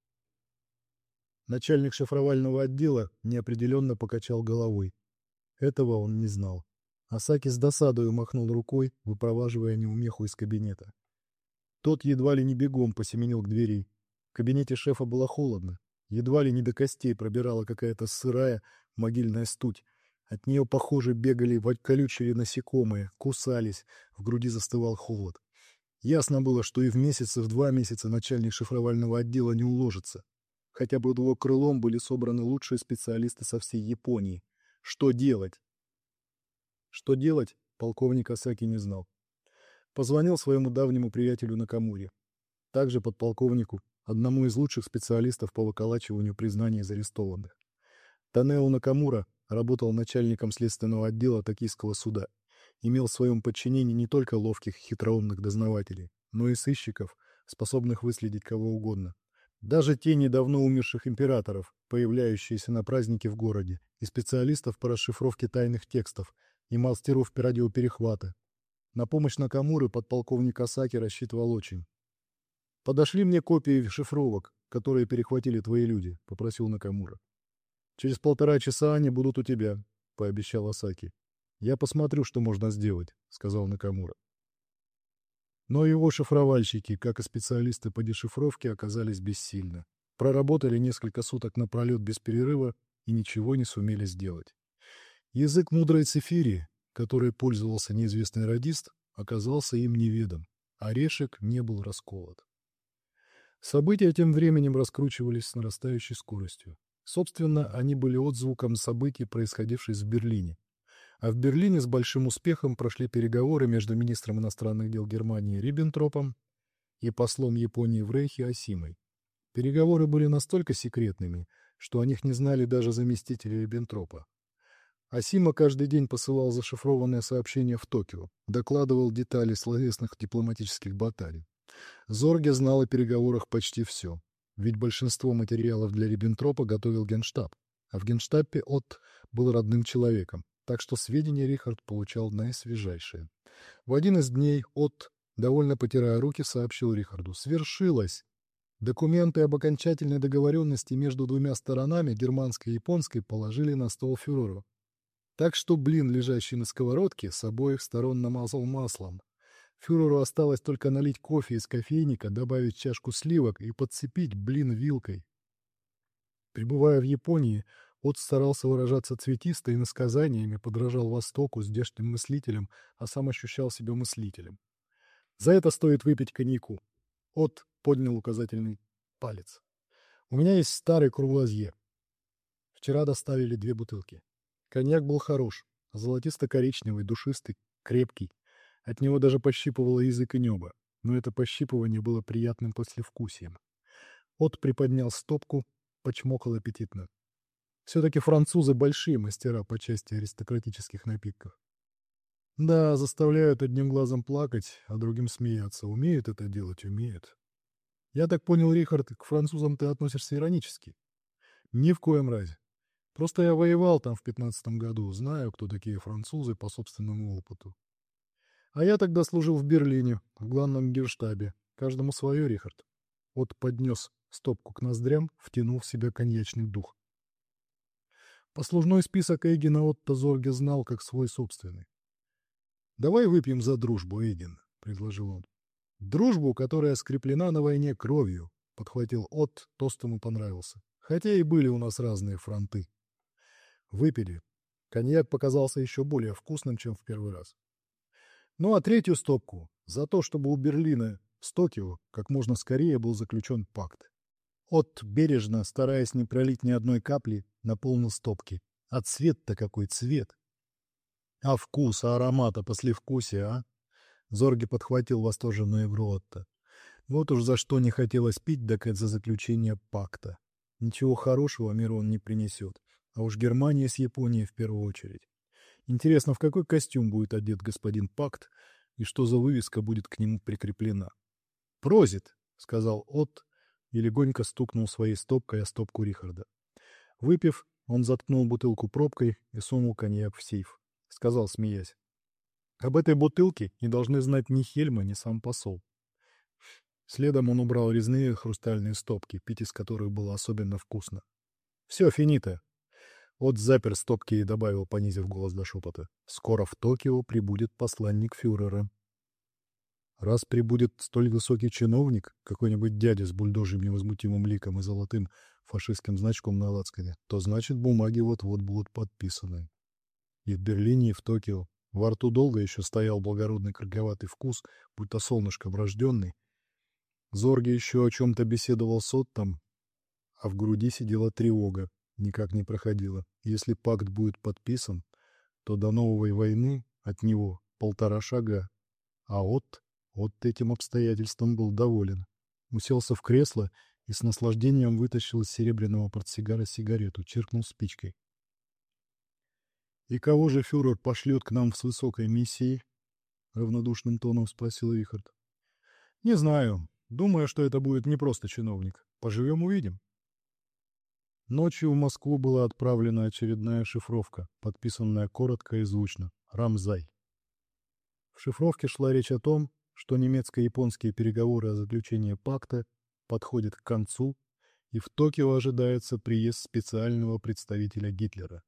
Начальник шифровального отдела неопределенно покачал головой. Этого он не знал. Асаки с досадою махнул рукой, выпроваживая неумеху из кабинета. Тот едва ли не бегом посеменил к двери. В кабинете шефа было холодно. Едва ли не до костей пробирала какая-то сырая могильная студь. От нее, похоже, бегали колючие насекомые, кусались, в груди застывал холод. Ясно было, что и в месяц, и в два месяца начальник шифровального отдела не уложится. Хотя бы под его крылом были собраны лучшие специалисты со всей Японии. Что делать? Что делать, полковник Асаки не знал. Позвонил своему давнему приятелю Накамуре. Также подполковнику, одному из лучших специалистов по выколачиванию признаний из арестованных. Танео Накамура работал начальником следственного отдела Токийского суда. Имел в своем подчинении не только ловких хитроумных дознавателей, но и сыщиков, способных выследить кого угодно. Даже тени давно умерших императоров, появляющиеся на празднике в городе, и специалистов по расшифровке тайных текстов, и мастеров радиоперехвата. На помощь Накамуры подполковник Асаки рассчитывал очень. «Подошли мне копии шифровок, которые перехватили твои люди», — попросил Накамура. «Через полтора часа они будут у тебя», — пообещал Асаки. «Я посмотрю, что можно сделать», — сказал Накамура. Но его шифровальщики, как и специалисты по дешифровке, оказались бессильны. Проработали несколько суток напролет без перерыва и ничего не сумели сделать. Язык мудрой цифири, которой пользовался неизвестный радист, оказался им неведом. Орешек не был расколот. События тем временем раскручивались с нарастающей скоростью. Собственно, они были отзвуком событий, происходивших в Берлине. А в Берлине с большим успехом прошли переговоры между министром иностранных дел Германии Риббентропом и послом Японии в Рейхе Осимой. Переговоры были настолько секретными, что о них не знали даже заместители Риббентропа. Осима каждый день посылал зашифрованное сообщение в Токио, докладывал детали словесных дипломатических баталий. Зорге знал о переговорах почти все, ведь большинство материалов для Риббентропа готовил Генштаб, а в Генштабе Отт был родным человеком. Так что сведения Рихард получал наисвежайшие. В один из дней Отт, довольно потирая руки, сообщил Рихарду: «Свершилось! Документы об окончательной договоренности между двумя сторонами, германской и японской, положили на стол фюреру. Так что блин, лежащий на сковородке, с обоих сторон намазал маслом. Фюреру осталось только налить кофе из кофейника, добавить чашку сливок и подцепить блин вилкой». Пребывая в Японии, Отт старался выражаться цветисто и насказаниями, подражал Востоку, здешним мыслителям, а сам ощущал себя мыслителем. «За это стоит выпить коньяку». Отт поднял указательный палец. «У меня есть старый курвуазье. Вчера доставили две бутылки. Коньяк был хорош, золотисто-коричневый, душистый, крепкий. От него даже пощипывало язык и небо, но это пощипывание было приятным послевкусием». Отт приподнял стопку, почмокал аппетитно. Все-таки французы большие мастера по части аристократических напитков. Да, заставляют одним глазом плакать, а другим смеяться. Умеют это делать, умеют. Я так понял, Рихард, к французам ты относишься иронически? Ни в коем разе. Просто я воевал там в пятнадцатом году, знаю, кто такие французы по собственному опыту. А я тогда служил в Берлине, в главном генштабе. Каждому свое, Рихард. Вот поднес стопку к ноздрям, втянул в себя коньячный дух. Послужной список Эгина Отто Зорге знал, как свой собственный. «Давай выпьем за дружбу, Эгин», — предложил он. «Дружбу, которая скреплена на войне кровью», — подхватил Отт, тост ему понравился. «Хотя и были у нас разные фронты». Выпили. Коньяк показался еще более вкусным, чем в первый раз. Ну а третью стопку за то, чтобы у Берлина с Токио как можно скорее был заключен пакт. От бережно, стараясь не пролить ни одной капли, наполнил стопки. А цвет-то какой цвет! А вкус, а аромат, а послевкусие, а? Зорги подхватил восторженную игру Отто. Вот уж за что не хотелось пить, так это за заключение пакта. Ничего хорошего миру он не принесет. А уж Германия с Японией в первую очередь. Интересно, в какой костюм будет одет господин Пакт и что за вывеска будет к нему прикреплена. «Прозит!» — сказал Отт и легонько стукнул своей стопкой о стопку Рихарда. Выпив, он заткнул бутылку пробкой и сунул коньяк в сейф. Сказал, смеясь: «Об этой бутылке не должны знать ни Хельма, ни сам посол». Следом он убрал резные хрустальные стопки, пить из которых было особенно вкусно. «Все, финита!» Отт запер стопки и добавил, понизив голос до шепота: «Скоро в Токио прибудет посланник фюрера». Раз прибудет столь высокий чиновник, какой-нибудь дядя с бульдожьим невозмутимым ликом и золотым фашистским значком на лацкане, то значит бумаги вот-вот будут подписаны. И в Берлине, и в Токио во рту долго еще стоял благородный крыговатый вкус, будто солнышком рожденный. Зорге еще о чем-то беседовал с Оттом, а в груди сидела тревога, никак не проходила. Если пакт будет подписан, то до новой войны от него полтора шага, а Отт Вот этим обстоятельством был доволен. Уселся в кресло и с наслаждением вытащил из серебряного портсигара сигарету, чиркнул спичкой. «И кого же фюрер пошлет к нам с высокой миссией?» — равнодушным тоном спросил Рихард. «Не знаю. Думаю, что это будет не просто чиновник. Поживем — увидим». Ночью в Москву была отправлена очередная шифровка, подписанная коротко и звучно: «Рамзай». В шифровке шла речь о том, что немецко-японские переговоры о заключении пакта подходят к концу, и в Токио ожидается приезд специального представителя Гитлера.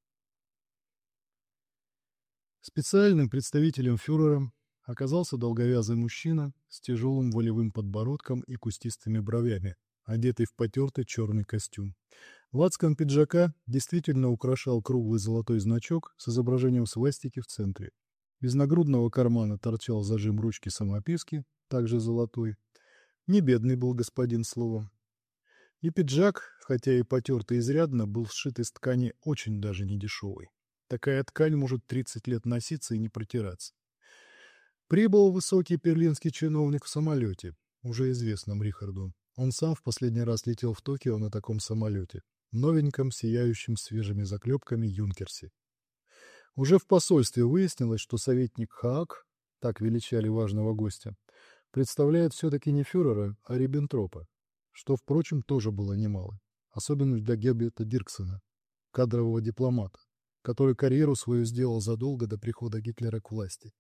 Специальным представителем фюрера оказался долговязый мужчина с тяжелым волевым подбородком и кустистыми бровями, одетый в потертый черный костюм. Лацкан пиджака действительно украшал круглый золотой значок с изображением свастики в центре. Из нагрудного кармана торчал зажим ручки самописки, также золотой. Не бедный был господин, словом. И пиджак, хотя и потертый изрядно, был сшит из ткани очень даже недешевой. Такая ткань может тридцать лет носиться и не протираться. Прибыл высокий берлинский чиновник в самолете, уже известном Рихарду. Он сам в последний раз летел в Токио на таком самолете, новеньком, сияющем свежими заклепками Юнкерсе. Уже в посольстве выяснилось, что советник Хаак, так величали важного гостя, представляет все-таки не фюрера, а Риббентропа, что, впрочем, тоже было немало, особенно для Герберта Дирксена, кадрового дипломата, который карьеру свою сделал задолго до прихода Гитлера к власти.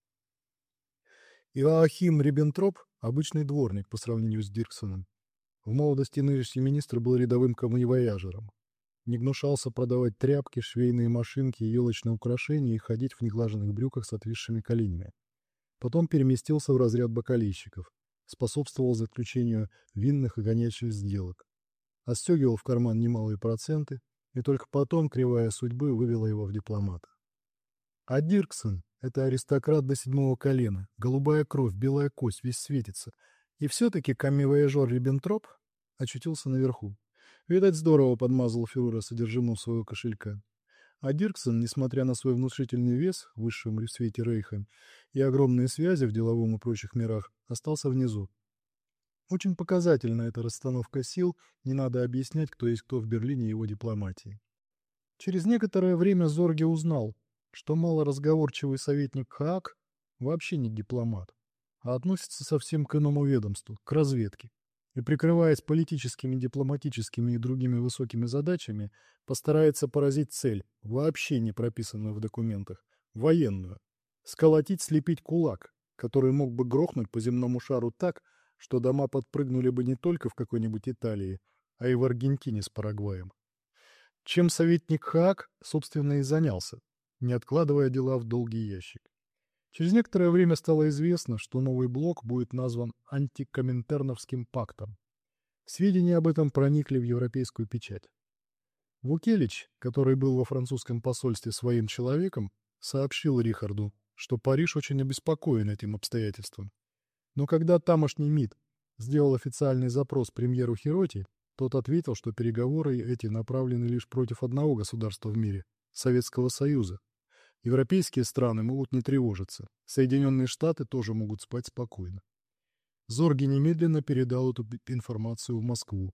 Иоахим Риббентроп – обычный дворник по сравнению с Дирксеном. В молодости нынешний министр был рядовым камневояжером. Не гнушался продавать тряпки, швейные машинки и елочные украшения и ходить в неглаженных брюках с отвисшими коленями. Потом переместился в разряд бакалейщиков, способствовал заключению винных и гонячных сделок. Отстегивал в карман немалые проценты, и только потом кривая судьбы вывела его в дипломата. А Дирксен – это аристократ до седьмого колена, голубая кровь, белая кость, весь светится. И все-таки камевояжер Риббентроп очутился наверху. Видать, здорово подмазал фюрера содержимым своего кошелька. А Дирксен, несмотря на свой внушительный вес в высшем свете Рейха и огромные связи в деловом и прочих мирах, остался внизу. Очень показательна эта расстановка сил, не надо объяснять, кто есть кто в Берлине и его дипломатии. Через некоторое время Зорге узнал, что малоразговорчивый советник Хаак вообще не дипломат, а относится совсем к иному ведомству, к разведке. И, прикрываясь политическими, дипломатическими и другими высокими задачами, постарается поразить цель, вообще не прописанную в документах, военную. Сколотить, слепить кулак, который мог бы грохнуть по земному шару так, что дома подпрыгнули бы не только в какой-нибудь Италии, а и в Аргентине с Парагваем. Чем советник Хаак, собственно, и занялся, не откладывая дела в долгий ящик. Через некоторое время стало известно, что новый блок будет назван антикоминтерновским пактом. Сведения об этом проникли в европейскую печать. Вукелич, который был во французском посольстве своим человеком, сообщил Рихарду, что Париж очень обеспокоен этим обстоятельством. Но когда тамошний МИД сделал официальный запрос премьеру Хироти, тот ответил, что переговоры эти направлены лишь против одного государства в мире – Советского Союза. Европейские страны могут не тревожиться, Соединенные Штаты тоже могут спать спокойно. Зорги немедленно передал эту информацию в Москву.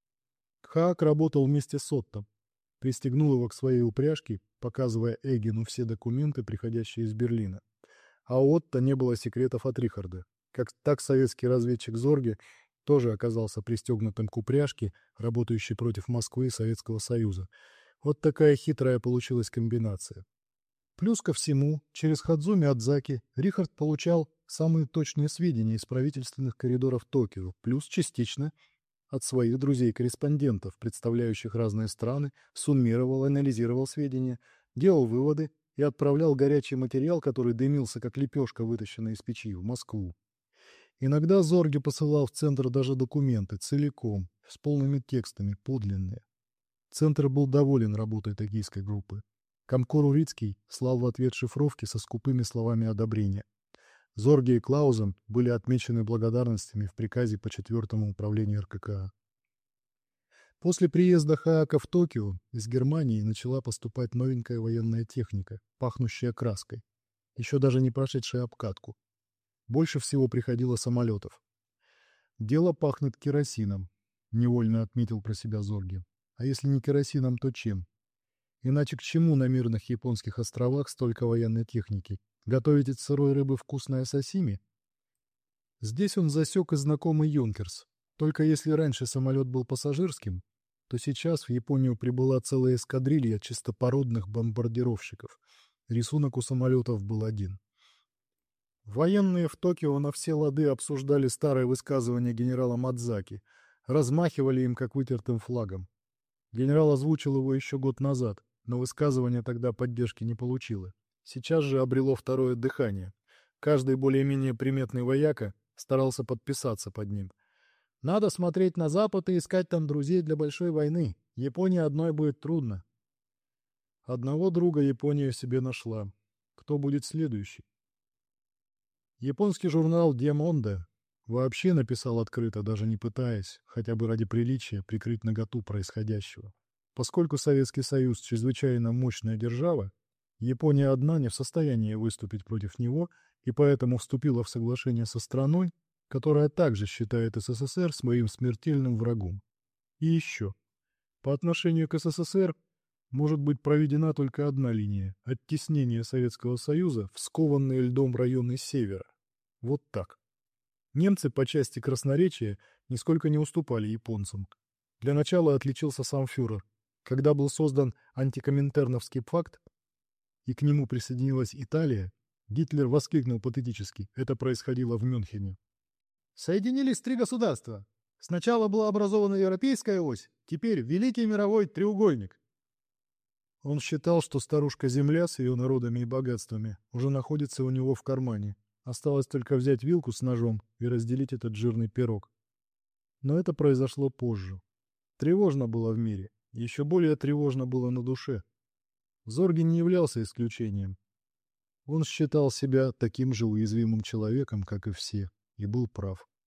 Хаак работал вместе с Отто, пристегнул его к своей упряжке, показывая Эггену все документы, приходящие из Берлина. А у Отто не было секретов от Рихарда. Как так советский разведчик Зорге тоже оказался пристегнутым к упряжке, работающей против Москвы и Советского Союза. Вот такая хитрая получилась комбинация. Плюс ко всему, через Хадзуми Адзаки Рихард получал самые точные сведения из правительственных коридоров Токио, плюс частично от своих друзей-корреспондентов, представляющих разные страны, суммировал, анализировал сведения, делал выводы и отправлял горячий материал, который дымился, как лепешка, вытащенная из печи, в Москву. Иногда Зорге посылал в Центр даже документы, целиком, с полными текстами, подлинные. Центр был доволен работой токийской группы. Комкор Урицкий слал в ответ шифровки со скупыми словами одобрения. Зорге и Клаузен были отмечены благодарностями в приказе по четвертому управлению эр ка ка а. После приезда Хаака в Токио из Германии начала поступать новенькая военная техника, пахнущая краской, еще даже не прошедшая обкатку. Больше всего приходило самолетов. «Дело пахнет керосином», — невольно отметил про себя Зорге. «А если не керосином, то чем? Иначе к чему на мирных японских островах столько военной техники? Готовить из сырой рыбы вкусное сосими?» Здесь он засек и знакомый «Юнкерс». Только если раньше самолет был пассажирским, то сейчас в Японию прибыла целая эскадрилья чистопородных бомбардировщиков. Рисунок у самолетов был один. Военные в Токио на все лады обсуждали старое высказывание генерала Мадзаки, размахивали им как вытертым флагом. Генерал озвучил его еще год назад, но высказывание тогда поддержки не получило. Сейчас же обрело второе дыхание. Каждый более-менее приметный вояка старался подписаться под ним. «Надо смотреть на Запад и искать там друзей для большой войны. Японии одной будет трудно». Одного друга Япония себе нашла. Кто будет следующий? Японский журнал «Диамонде» вообще написал открыто, даже не пытаясь, хотя бы ради приличия, прикрыть наготу происходящего. Поскольку Советский Союз чрезвычайно мощная держава, Япония одна не в состоянии выступить против него и поэтому вступила в соглашение со страной, которая также считает эс эс эс эр своим смертельным врагом. И еще. По отношению к эс эс эс эр может быть проведена только одна линия – оттеснение Советского Союза в скованные льдом районы севера. Вот так. Немцы по части красноречия нисколько не уступали японцам. Для начала отличился сам фюрер. Когда был создан антикоминтерновский пакт, и к нему присоединилась Италия, Гитлер воскликнул патетически. Это происходило в Мюнхене. «Соединились три государства. Сначала была образована Европейская ось, теперь Великий мировой треугольник». Он считал, что старушка-Земля с ее народами и богатствами уже находится у него в кармане. Осталось только взять вилку с ножом и разделить этот жирный пирог. Но это произошло позже. Тревожно было в мире. Еще более тревожно было на душе. Зорге не являлся исключением. Он считал себя таким же уязвимым человеком, как и все, и был прав.